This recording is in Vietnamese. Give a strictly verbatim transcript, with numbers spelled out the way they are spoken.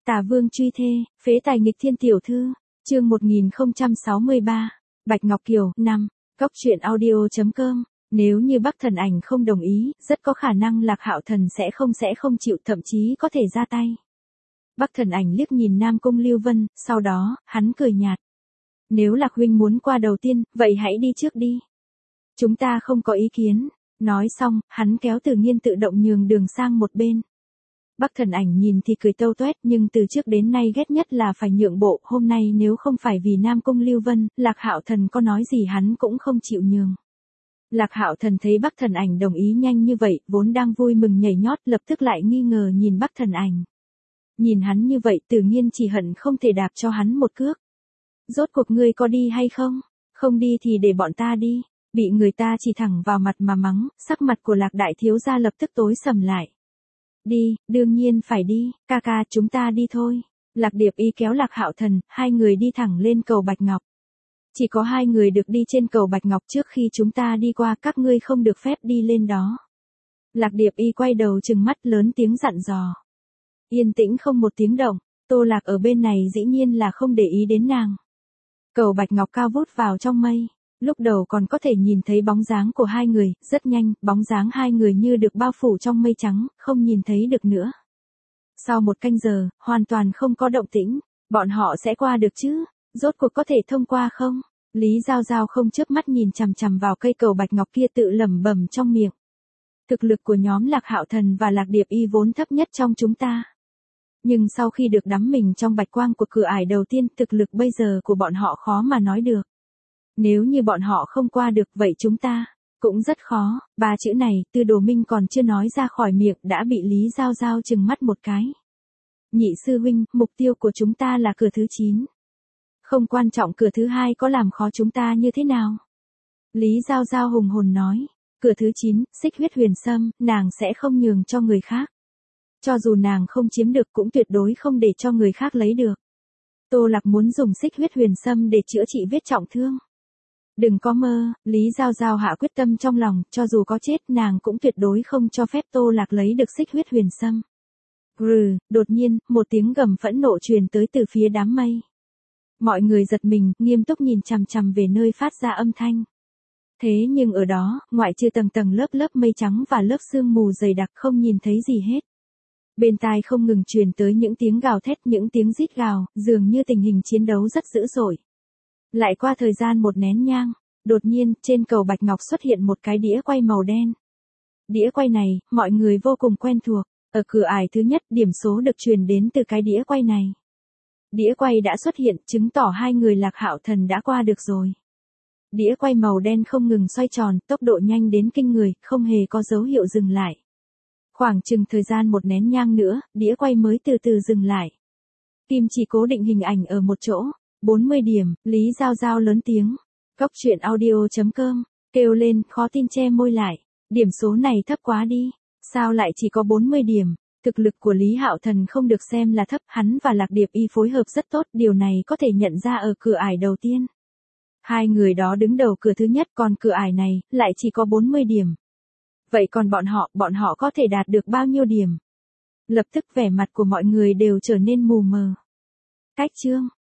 Tà vương truy thê, phế tài nghịch thiên tiểu thư, chương một nghìn không trăm sáu mươi ba, Bạch Ngọc Kiều, năm, Cốc truyện audio chấm com. Nếu như Bắc Thần Ảnh không đồng ý, rất có khả năng Lạc Hạo Thần sẽ không sẽ không chịu, thậm chí có thể ra tay. Bắc Thần Ảnh liếc nhìn Nam Cung Lưu Vân, sau đó, hắn cười nhạt. Nếu Lạc huynh muốn qua đầu tiên, vậy hãy đi trước đi. Chúng ta không có ý kiến. Nói xong, hắn kéo Tử Nghiên tự động nhường đường sang một bên. Bắc Thần Ảnh nhìn thì cười tâu toét, nhưng từ trước đến nay ghét nhất là phải nhượng bộ, hôm nay nếu không phải vì Nam Cung Lưu Vân, Lạc Hạo Thần có nói gì hắn cũng không chịu nhường. Lạc Hạo Thần thấy Bắc Thần Ảnh đồng ý nhanh như vậy, vốn đang vui mừng nhảy nhót, lập tức lại nghi ngờ nhìn Bắc Thần Ảnh. Nhìn hắn như vậy, Tử Nghiên chỉ hận không thể đạp cho hắn một cước. Rốt cuộc ngươi có đi hay không? Không đi thì để bọn ta đi. Bị người ta chỉ thẳng vào mặt mà mắng, sắc mặt của Lạc đại thiếu gia lập tức tối sầm lại. Đi, đương nhiên phải đi, ca ca chúng ta đi thôi. Lạc Điệp Y kéo Lạc Hạo Thần, hai người đi thẳng lên cầu Bạch Ngọc. Chỉ có hai người được đi trên cầu Bạch Ngọc trước khi chúng ta đi qua, các ngươi không được phép đi lên đó. Lạc Điệp Y quay đầu trừng mắt lớn tiếng dặn dò. Yên tĩnh không một tiếng động, Tô Lạc ở bên này dĩ nhiên là không để ý đến nàng. Cầu Bạch Ngọc cao vút vào trong mây. Lúc đầu còn có thể nhìn thấy bóng dáng của hai người, rất nhanh, bóng dáng hai người như được bao phủ trong mây trắng, không nhìn thấy được nữa. Sau một canh giờ, hoàn toàn không có động tĩnh, bọn họ sẽ qua được chứ, rốt cuộc có thể thông qua không? Lý Giao Giao không chớp mắt nhìn chằm chằm vào cây cầu Bạch Ngọc kia tự lẩm bẩm trong miệng. Thực lực của nhóm Lạc Hạo Thần và Lạc Điệp Y vốn thấp nhất trong chúng ta. Nhưng sau khi được đắm mình trong bạch quang của cửa ải đầu tiên, thực lực bây giờ của bọn họ khó mà nói được. Nếu như bọn họ không qua được vậy chúng ta cũng rất khó. Ba chữ này Tư Đồ Minh còn chưa nói ra khỏi miệng đã bị Lý Giao Giao trừng mắt một cái. Nhị sư huynh, mục tiêu của chúng ta là cửa thứ chín. Không quan trọng cửa thứ hai có làm khó chúng ta như thế nào. Lý Giao Giao hùng hồn nói. Cửa thứ chín, Xích Huyết Huyền Sâm, nàng sẽ không nhường cho người khác. Cho dù nàng không chiếm được cũng tuyệt đối không để cho người khác lấy được. Tô Lạc muốn dùng Xích Huyết Huyền Sâm để chữa trị vết trọng thương. Đừng có mơ, Lý Giao Giao hạ quyết tâm trong lòng, cho dù có chết nàng cũng tuyệt đối không cho phép Tô Lạc lấy được Xích Huyết Huyền Sâm. Rừ, đột nhiên, một tiếng gầm phẫn nộ truyền tới từ phía đám mây. Mọi người giật mình, nghiêm túc nhìn chằm chằm về nơi phát ra âm thanh. Thế nhưng ở đó, ngoại trừ tầng tầng lớp lớp mây trắng và lớp sương mù dày đặc không nhìn thấy gì hết. Bên tai không ngừng truyền tới những tiếng gào thét, những tiếng rít gào, dường như tình hình chiến đấu rất dữ dội. Lại qua thời gian một nén nhang, đột nhiên, trên cầu Bạch Ngọc xuất hiện một cái đĩa quay màu đen. Đĩa quay này, mọi người vô cùng quen thuộc, ở cửa ải thứ nhất, điểm số được truyền đến từ cái đĩa quay này. Đĩa quay đã xuất hiện, chứng tỏ hai người Lạc Hạo Thần đã qua được rồi. Đĩa quay màu đen không ngừng xoay tròn, tốc độ nhanh đến kinh người, không hề có dấu hiệu dừng lại. Khoảng chừng thời gian một nén nhang nữa, đĩa quay mới từ từ dừng lại. Kim chỉ cố định hình ảnh ở một chỗ. bốn mươi điểm, Lý Giao Giao lớn tiếng. Cốc truyện audio chấm com, kêu lên, khó tin che môi lại. Điểm số này thấp quá đi. Sao lại chỉ có bốn mươi điểm? Thực lực của Lý Hạo Thần không được xem là thấp, hắn và Lạc Điệp Y phối hợp rất tốt, điều này có thể nhận ra ở cửa ải đầu tiên. Hai người đó đứng đầu cửa thứ nhất, còn cửa ải này, lại chỉ có bốn mươi điểm. Vậy còn bọn họ, bọn họ có thể đạt được bao nhiêu điểm? Lập tức vẻ mặt của mọi người đều trở nên mù mờ. Cách chương.